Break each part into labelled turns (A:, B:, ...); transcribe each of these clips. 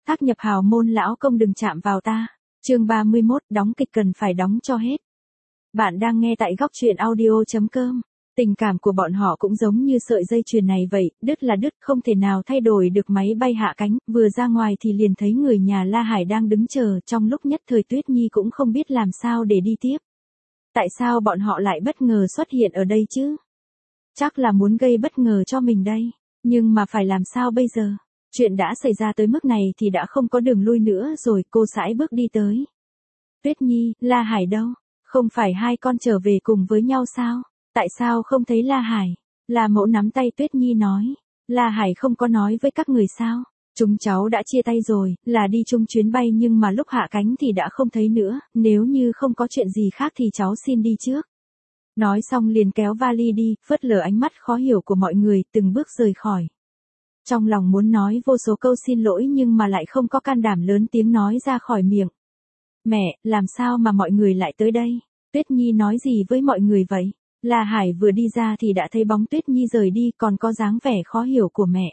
A: Thác nhập hào môn lão công đừng chạm vào ta. Chương 31, đóng kịch cần phải đóng cho hết. Bạn đang nghe tại góc truyện audio.com. Tình cảm của bọn họ cũng giống như sợi dây chuyền này vậy, đứt là đứt, không thể nào thay đổi được. Máy bay hạ cánh, vừa ra ngoài thì liền thấy người nhà La Hải đang đứng chờ, trong lúc nhất thời Tuyết Nhi cũng không biết làm sao để đi tiếp. Tại sao bọn họ lại bất ngờ xuất hiện ở đây chứ? Chắc là muốn gây bất ngờ cho mình đây, nhưng mà phải làm sao bây giờ? Chuyện đã xảy ra tới mức này thì đã không có đường lui nữa rồi, cô sải bước đi tới. Tuyết Nhi, La Hải đâu? Không phải hai con trở về cùng với nhau sao? Tại sao không thấy La Hải? La Mẫu nắm tay Tuyết Nhi nói. La Hải không có nói với các người sao? Chúng cháu đã chia tay rồi, là đi chung chuyến bay nhưng mà lúc hạ cánh thì đã không thấy nữa, nếu như không có chuyện gì khác thì cháu xin đi trước. Nói xong liền kéo vali đi, phớt lờ ánh mắt khó hiểu của mọi người, từng bước rời khỏi. Trong lòng muốn nói vô số câu xin lỗi nhưng mà lại không có can đảm lớn tiếng nói ra khỏi miệng. Mẹ, làm sao mà mọi người lại tới đây? Tuyết Nhi nói gì với mọi người vậy? La Hải vừa đi ra thì đã thấy bóng Tuyết Nhi rời đi, còn có dáng vẻ khó hiểu của mẹ.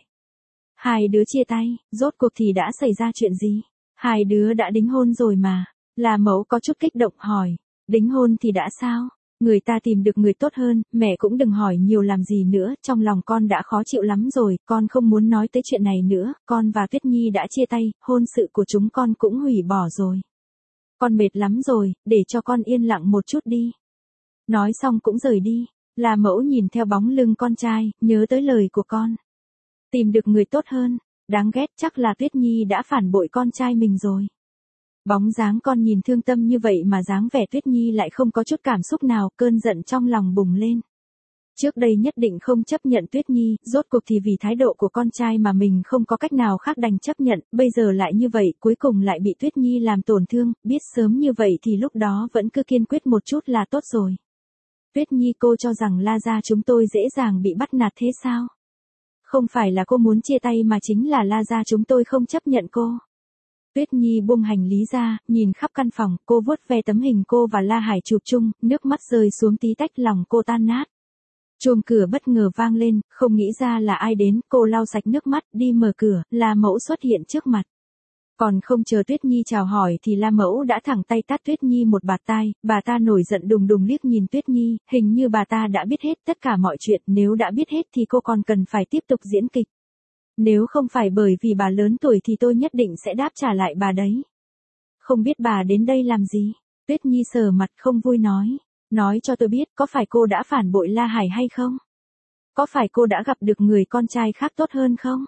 A: Hai đứa chia tay, rốt cuộc thì đã xảy ra chuyện gì? Hai đứa đã đính hôn rồi mà. La Mẫu có chút kích động hỏi. Đính hôn thì đã sao? Người ta tìm được người tốt hơn, mẹ cũng đừng hỏi nhiều làm gì nữa, trong lòng con đã khó chịu lắm rồi, con không muốn nói tới chuyện này nữa, con và Tuyết Nhi đã chia tay, hôn sự của chúng con cũng hủy bỏ rồi. Con mệt lắm rồi, để cho con yên lặng một chút đi. Nói xong cũng rời đi. La Mẫu nhìn theo bóng lưng con trai, nhớ tới lời của con. Tìm được người tốt hơn, đáng ghét, chắc là Tuyết Nhi đã phản bội con trai mình rồi. Bóng dáng con nhìn thương tâm như vậy mà dáng vẻ Tuyết Nhi lại không có chút cảm xúc nào, cơn giận trong lòng bùng lên. Trước đây nhất định không chấp nhận Tuyết Nhi, rốt cuộc thì vì thái độ của con trai mà mình không có cách nào khác đành chấp nhận, bây giờ lại như vậy, cuối cùng lại bị Tuyết Nhi làm tổn thương, biết sớm như vậy thì lúc đó vẫn cứ kiên quyết một chút là tốt rồi. Tuyết Nhi, cô cho rằng La gia chúng tôi dễ dàng bị bắt nạt thế sao? Không phải là cô muốn chia tay mà chính là La gia chúng tôi không chấp nhận cô. Tuyết Nhi buông hành lý ra, nhìn khắp căn phòng, cô vuốt ve tấm hình cô và La Hải chụp chung, nước mắt rơi xuống tí tách, lòng cô tan nát. Chuông cửa bất ngờ vang lên, không nghĩ ra là ai đến, cô lau sạch nước mắt, đi mở cửa, La Mẫu xuất hiện trước mặt. Còn không chờ Tuyết Nhi chào hỏi thì La Mẫu đã thẳng tay tát Tuyết Nhi một bạt tai, bà ta nổi giận đùng đùng liếc nhìn Tuyết Nhi, hình như bà ta đã biết hết tất cả mọi chuyện, nếu đã biết hết thì cô còn cần phải tiếp tục diễn kịch. Nếu không phải bởi vì bà lớn tuổi thì tôi nhất định sẽ đáp trả lại bà đấy. Không biết bà đến đây làm gì? Tuyết Nhi sờ mặt không vui nói. Nói cho tôi biết, có phải cô đã phản bội La Hải hay không? Có phải cô đã gặp được người con trai khác tốt hơn không?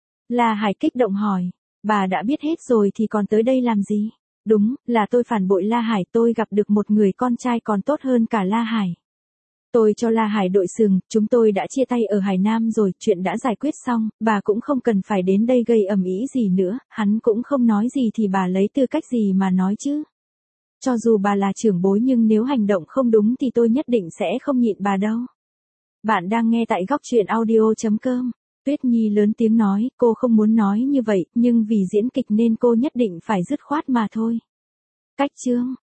A: La Hải kích động hỏi. Bà đã biết hết rồi thì còn tới đây làm gì? Đúng, là tôi phản bội La Hải, tôi gặp được một người con trai còn tốt hơn cả La Hải. Tôi cho La Hải đội sừng, chúng tôi đã chia tay ở Hải Nam rồi, chuyện đã giải quyết xong, bà cũng không cần phải đến đây gây ầm ĩ gì nữa, hắn cũng không nói gì thì bà lấy tư cách gì mà nói chứ. Cho dù bà là trưởng bối nhưng nếu hành động không đúng thì tôi nhất định sẽ không nhịn bà đâu. Bạn đang nghe tại góc truyện audio.com. Tuyết Nhi lớn tiếng nói, cô không muốn nói như vậy, nhưng vì diễn kịch nên cô nhất định phải dứt khoát mà thôi. Cách chương.